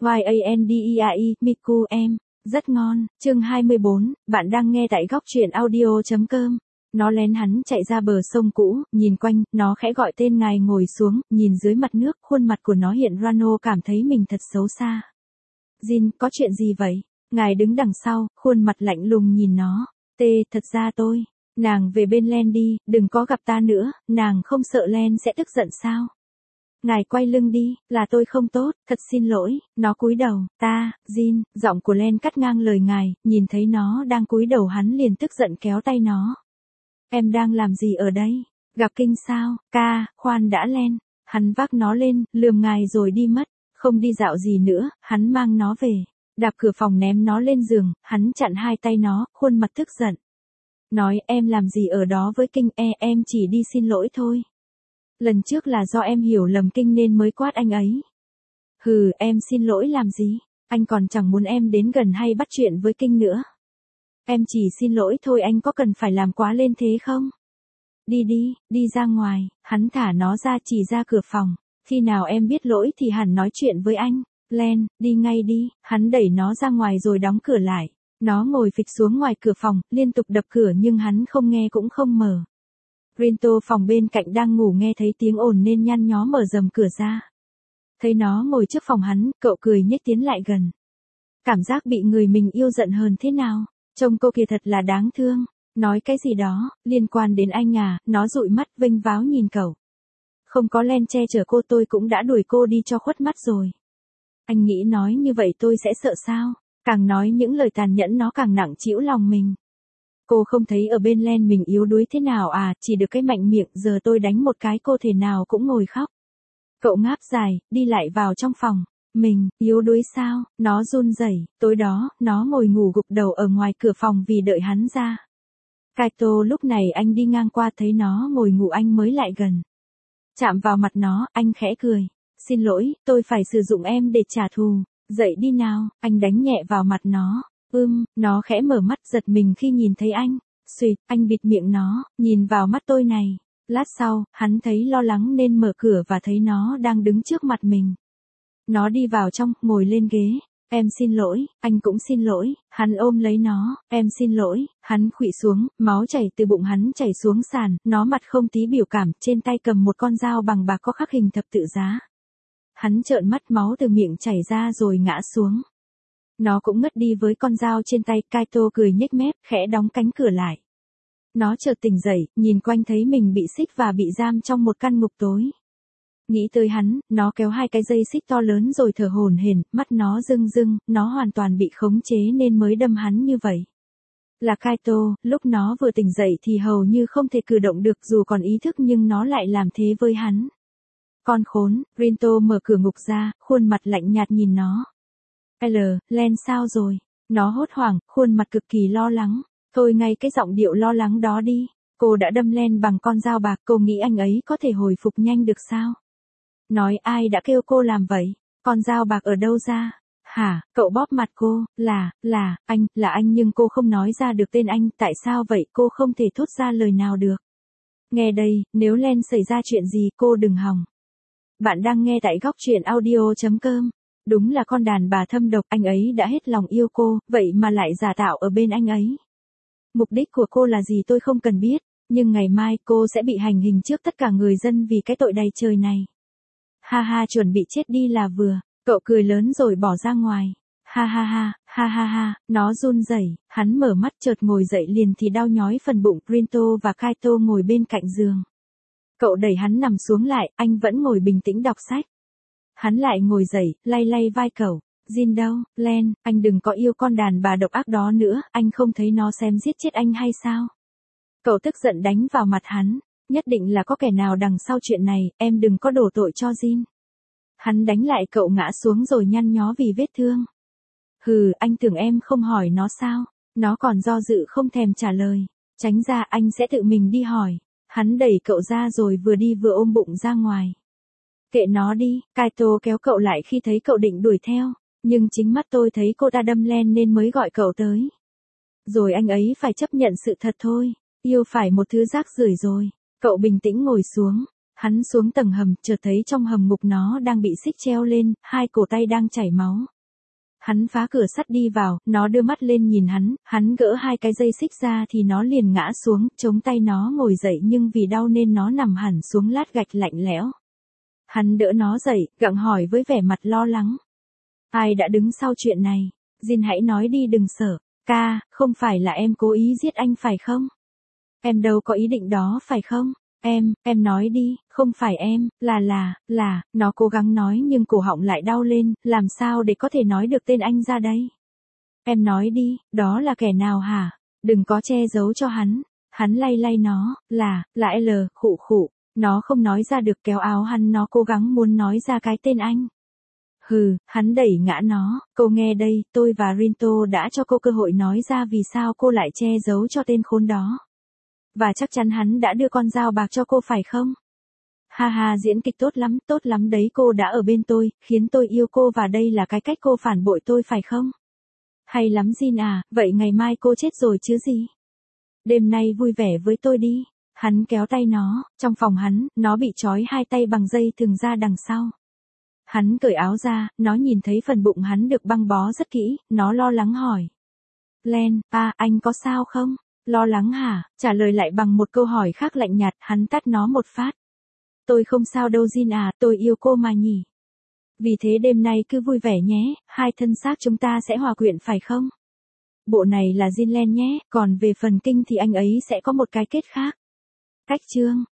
Yandeai, Miku em. Rất ngon. Chương 24, bạn đang nghe tại góc truyện audio.com. Nó lén hắn chạy ra bờ sông cũ, nhìn quanh, nó khẽ gọi tên ngài ngồi xuống, nhìn dưới mặt nước, khuôn mặt của nó hiện Rano cảm thấy mình thật xấu xa. Jin, có chuyện gì vậy? Ngài đứng đằng sau, khuôn mặt lạnh lùng nhìn nó. Thật ra tôi. Nàng về bên Len đi, đừng có gặp ta nữa, nàng không sợ Len sẽ tức giận sao? Ngài quay lưng đi, là tôi không tốt, thật xin lỗi, nó cúi đầu, Jin, giọng của Len cắt ngang lời ngài, nhìn thấy nó đang cúi đầu hắn liền tức giận kéo tay nó. Em đang làm gì ở đây? Gặp kinh sao? Khoan đã Len. Hắn vác nó lên, lườm ngài rồi đi mất, không đi dạo gì nữa, hắn mang nó về, đạp cửa phòng ném nó lên giường, hắn chặn hai tay nó, khuôn mặt tức giận. Nói em làm gì ở đó với kinh em chỉ đi xin lỗi thôi. Lần trước là do em hiểu lầm kinh nên mới quát anh ấy. Hừ, em xin lỗi làm gì? Anh còn chẳng muốn em đến gần hay bắt chuyện với kinh nữa. Em chỉ xin lỗi thôi, anh có cần phải làm quá lên thế không? Đi ra ngoài, hắn thả nó ra chỉ ra cửa phòng. Khi nào em biết lỗi thì hẳn nói chuyện với anh. Len, đi ngay đi, hắn đẩy nó ra ngoài rồi đóng cửa lại. Nó ngồi phịch xuống ngoài cửa phòng, liên tục đập cửa nhưng hắn không nghe cũng không mở. Rinto phòng bên cạnh đang ngủ nghe thấy tiếng ồn nên nhăn nhó mở rầm cửa ra. Thấy nó ngồi trước phòng hắn, cậu cười nhếch tiến lại gần. Cảm giác bị người mình yêu giận hờn thế nào? Trông cô kia thật là đáng thương. Nói cái gì đó, liên quan đến anh à, nó dụi mắt vênh váo nhìn cậu. Không có Len che chở cô tôi cũng đã đuổi cô đi cho khuất mắt rồi. Anh nghĩ nói như vậy tôi sẽ sợ sao? Càng nói những lời tàn nhẫn nó càng nặng trĩu lòng mình. Cô không thấy ở bên Len mình yếu đuối thế nào à, chỉ được cái mạnh miệng, giờ tôi đánh một cái cô thể nào cũng ngồi khóc. Cậu ngáp dài, đi lại vào trong phòng. Mình, yếu đuối sao? Nó run rẩy. Tối đó, nó ngồi ngủ gục đầu ở ngoài cửa phòng vì đợi hắn ra. Kaito lúc này anh đi ngang qua thấy nó ngồi ngủ anh mới lại gần. Chạm vào mặt nó, anh khẽ cười. Xin lỗi, tôi phải sử dụng em để trả thù. Dậy đi nào, anh đánh nhẹ vào mặt nó. Nó khẽ mở mắt giật mình khi nhìn thấy anh. Xuyệt, anh bịt miệng nó, nhìn vào mắt tôi này. Lát sau, hắn thấy lo lắng nên mở cửa và thấy nó đang đứng trước mặt mình. Nó đi vào trong, ngồi lên ghế. Em xin lỗi, anh cũng xin lỗi, hắn ôm lấy nó, em xin lỗi, hắn khuỵu xuống, máu chảy từ bụng hắn chảy xuống sàn, nó mặt không tí biểu cảm, trên tay cầm một con dao bằng bạc có khắc hình thập tự giá. Hắn trợn mắt, máu từ miệng chảy ra rồi ngã xuống. Nó cũng ngất đi với con dao trên tay. Kaito cười nhếch mép, khẽ đóng cánh cửa lại. Nó chợt tỉnh dậy, nhìn quanh thấy mình bị xích và bị giam trong một căn ngục tối. Nghĩ tới hắn, nó kéo hai cái dây xích to lớn rồi thở hổn hển, mắt nó rưng rưng, nó hoàn toàn bị khống chế nên mới đâm hắn như vậy. Là Kaito, lúc nó vừa tỉnh dậy thì hầu như không thể cử động được dù còn ý thức nhưng nó lại làm thế với hắn. Con khốn, Rinto mở cửa ngục ra, khuôn mặt lạnh nhạt nhìn nó. Len sao rồi? Nó hốt hoảng, khuôn mặt cực kỳ lo lắng. Thôi ngay cái giọng điệu lo lắng đó đi. Cô đã đâm Len bằng con dao bạc, cô nghĩ anh ấy có thể hồi phục nhanh được sao? Nói ai đã kêu cô làm vậy? Con dao bạc ở đâu ra? Hả, cậu bóp mặt cô, là anh nhưng cô không nói ra được tên anh, tại sao vậy? Cô không thể thốt ra lời nào được. Nghe đây, nếu Len xảy ra chuyện gì cô đừng hòng. Bạn đang nghe tại góc truyện audio.com. Đúng là con đàn bà thâm độc, anh ấy đã hết lòng yêu cô, vậy mà lại giả tạo ở bên anh ấy. Mục đích của cô là gì tôi không cần biết, nhưng ngày mai cô sẽ bị hành hình trước tất cả người dân vì cái tội đầy trời này. Ha, chuẩn bị chết đi là vừa. Cậu cười lớn rồi bỏ ra ngoài. Ha, nó run rẩy, hắn mở mắt chợt ngồi dậy liền thì đau nhói phần bụng. Rinto và Kaito ngồi bên cạnh giường. Cậu đẩy hắn nằm xuống lại, anh vẫn ngồi bình tĩnh đọc sách. Hắn lại ngồi dậy, lay vai cậu. Jin đâu, Len, anh đừng có yêu con đàn bà độc ác đó nữa, anh không thấy nó xem giết chết anh hay sao? Cậu tức giận đánh vào mặt hắn. Nhất định là có kẻ nào đằng sau chuyện này, em đừng có đổ tội cho Jin. Hắn đánh lại cậu ngã xuống rồi nhăn nhó vì vết thương. Hừ, anh tưởng em không hỏi nó sao? Nó còn do dự không thèm trả lời. Tránh ra, anh sẽ tự mình đi hỏi. Hắn đẩy cậu ra rồi vừa đi vừa ôm bụng ra ngoài. Kệ nó đi, Kaito kéo cậu lại khi thấy cậu định đuổi theo. Nhưng chính mắt tôi thấy cô ta đâm Len nên mới gọi cậu tới. Rồi anh ấy phải chấp nhận sự thật thôi. Yêu phải một thứ rác rưởi rồi. Cậu bình tĩnh ngồi xuống. Hắn xuống tầng hầm, chợt thấy trong hầm ngục nó đang bị xích treo lên, hai cổ tay đang chảy máu. Hắn phá cửa sắt đi vào, nó đưa mắt lên nhìn hắn gỡ 2 cái dây xích ra thì nó liền ngã xuống, chống tay nó ngồi dậy nhưng vì đau nên nó nằm hẳn xuống lát gạch lạnh lẽo. Hắn đỡ nó dậy, gặng hỏi với vẻ mặt lo lắng. Ai đã đứng sau chuyện này? Jin hãy nói đi đừng sợ. Ca, không phải là em cố ý giết anh phải không? Em đâu có ý định đó phải không? Em nói đi, không phải em, là, nó cố gắng nói nhưng cổ họng lại đau lên, làm sao để có thể nói được tên anh ra đây? Em nói đi, đó là kẻ nào hả? Đừng có che giấu cho hắn. Hắn lay lay nó, là L, khụ khụ. Nó không nói ra được kéo áo hắn nó cố gắng muốn nói ra cái tên anh. Hừ, hắn đẩy ngã nó, cô nghe đây, tôi và Rinto đã cho cô cơ hội nói ra vì sao cô lại che giấu cho tên khốn đó. Và chắc chắn hắn đã đưa con dao bạc cho cô phải không? Ha ha diễn kịch tốt lắm đấy cô đã ở bên tôi, khiến tôi yêu cô và đây là cái cách cô phản bội tôi phải không? Hay lắm Jin à, vậy ngày mai cô chết rồi chứ gì? Đêm nay vui vẻ với tôi đi. Hắn kéo tay nó, trong phòng hắn, nó bị trói 2 tay bằng dây thừng ra đằng sau. Hắn cởi áo ra, nó nhìn thấy phần bụng hắn được băng bó rất kỹ, nó lo lắng hỏi. Len, anh có sao không? Lo lắng hả? Trả lời lại bằng một câu hỏi khác lạnh nhạt, hắn tát nó một phát. Tôi không sao đâu Jin à, tôi yêu cô mà nhỉ. Vì thế đêm nay cứ vui vẻ nhé, 2 thân xác chúng ta sẽ hòa quyện phải không? Bộ này là Jin Len nhé, còn về phần Kinh thì anh ấy sẽ có một cái kết khác. Cách chương